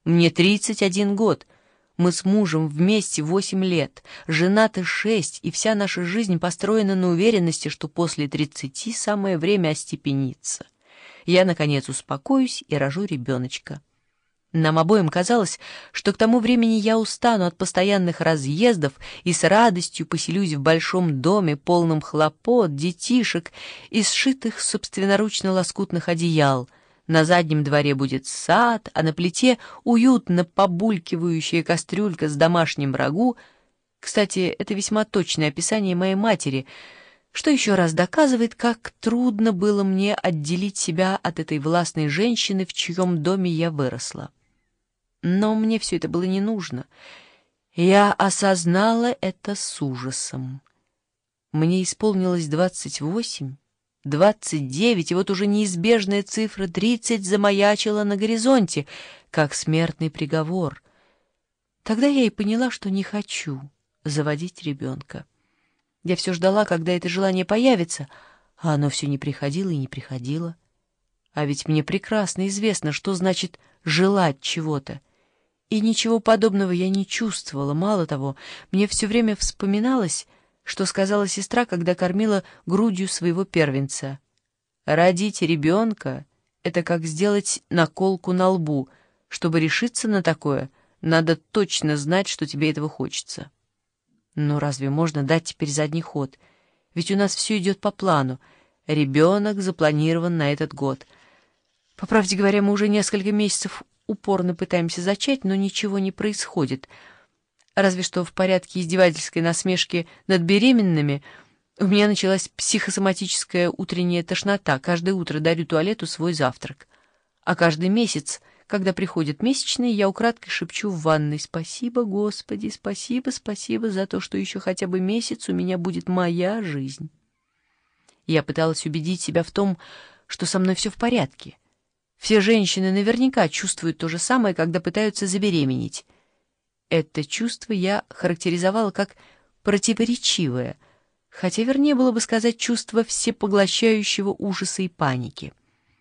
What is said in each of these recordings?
Мне 31 год. Мы с мужем вместе 8 лет, женаты 6, и вся наша жизнь построена на уверенности, что после 30 самое время остепениться. Я, наконец, успокоюсь и рожу ребеночка. Нам обоим казалось, что к тому времени я устану от постоянных разъездов и с радостью поселюсь в большом доме, полном хлопот, детишек и сшитых собственноручно лоскутных одеял. На заднем дворе будет сад, а на плите уютно побулькивающая кастрюлька с домашним рагу. Кстати, это весьма точное описание моей матери, что еще раз доказывает, как трудно было мне отделить себя от этой властной женщины, в чьем доме я выросла. Но мне все это было не нужно. Я осознала это с ужасом. Мне исполнилось 28, 29, и вот уже неизбежная цифра 30 замаячила на горизонте, как смертный приговор. Тогда я и поняла, что не хочу заводить ребенка. Я все ждала, когда это желание появится, а оно все не приходило и не приходило. А ведь мне прекрасно известно, что значит желать чего-то. И ничего подобного я не чувствовала. Мало того, мне все время вспоминалось, что сказала сестра, когда кормила грудью своего первенца. Родить ребенка — это как сделать наколку на лбу. Чтобы решиться на такое, надо точно знать, что тебе этого хочется. Но разве можно дать теперь задний ход? Ведь у нас все идет по плану. Ребенок запланирован на этот год. По правде говоря, мы уже несколько месяцев упорно пытаемся зачать, но ничего не происходит. Разве что в порядке издевательской насмешки над беременными у меня началась психосоматическая утренняя тошнота. Каждое утро дарю туалету свой завтрак. А каждый месяц, когда приходят месячные, я украдкой шепчу в ванной: «Спасибо, Господи, спасибо, спасибо за то, что еще хотя бы месяц у меня будет моя жизнь». Я пыталась убедить себя в том, что со мной все в порядке. Все женщины наверняка чувствуют то же самое, когда пытаются забеременеть. Это чувство я характеризовала как противоречивое, хотя вернее было бы сказать чувство всепоглощающего ужаса и паники.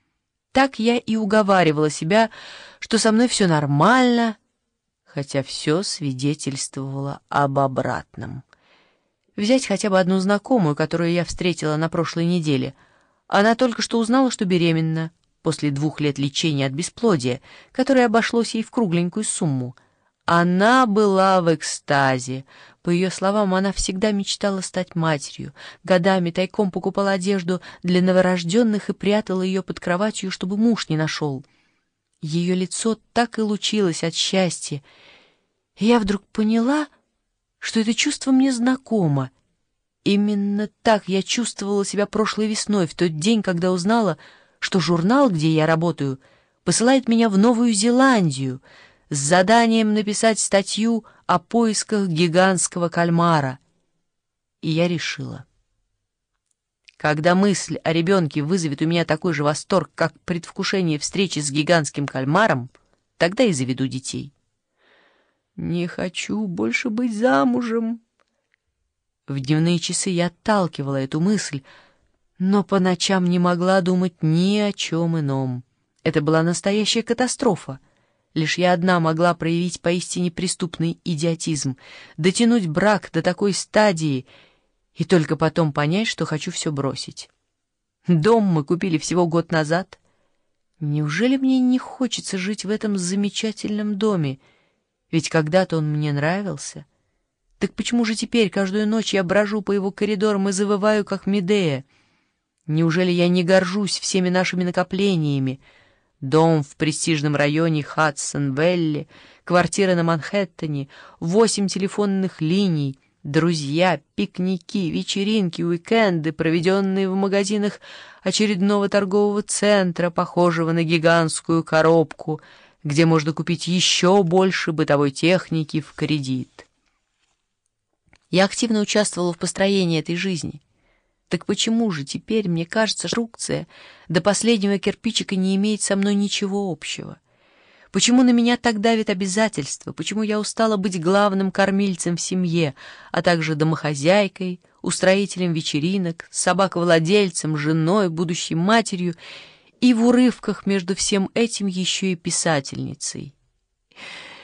Так я и уговаривала себя, что со мной все нормально, хотя все свидетельствовало об обратном. Взять хотя бы одну знакомую, которую я встретила на прошлой неделе. Она только что узнала, что беременна, после 2 лет лечения от бесплодия, которое обошлось ей в кругленькую сумму. Она была в экстазе. По ее словам, она всегда мечтала стать матерью, годами тайком покупала одежду для новорожденных и прятала ее под кроватью, чтобы муж не нашел. Ее лицо так и лучилось от счастья. И я вдруг поняла, что это чувство мне знакомо. Именно так я чувствовала себя прошлой весной, в тот день, когда узнала, что журнал, где я работаю, посылает меня в Новую Зеландию с заданием написать статью о поисках гигантского кальмара. И я решила: когда мысль о ребенке вызовет у меня такой же восторг, как предвкушение встречи с гигантским кальмаром, тогда и заведу детей. Не хочу больше быть замужем. В дневные часы я отталкивала эту мысль, но по ночам не могла думать ни о чем ином. Это была настоящая катастрофа. Лишь я одна могла проявить поистине преступный идиотизм, дотянуть брак до такой стадии и только потом понять, что хочу все бросить. Дом мы купили всего год назад. Неужели мне не хочется жить в этом замечательном доме? Ведь когда-то он мне нравился. Так почему же теперь каждую ночь я брожу по его коридорам и завываю, как Медея? Неужели я не горжусь всеми нашими накоплениями? Дом в престижном районе Хадсон-Вэлли, квартира на Манхэттене, 8 телефонных линий, друзья, пикники, вечеринки, уикенды, проведенные в магазинах очередного торгового центра, похожего на гигантскую коробку, где можно купить еще больше бытовой техники в кредит. Я активно участвовала в построении этой жизни. Так почему же теперь мне кажется, что инструкция до последнего кирпичика не имеет со мной ничего общего? Почему на меня так давит обязательства? Почему я устала быть главным кормильцем в семье, а также домохозяйкой, устроителем вечеринок, собаковладельцем, женой, будущей матерью и в урывках между всем этим еще и писательницей?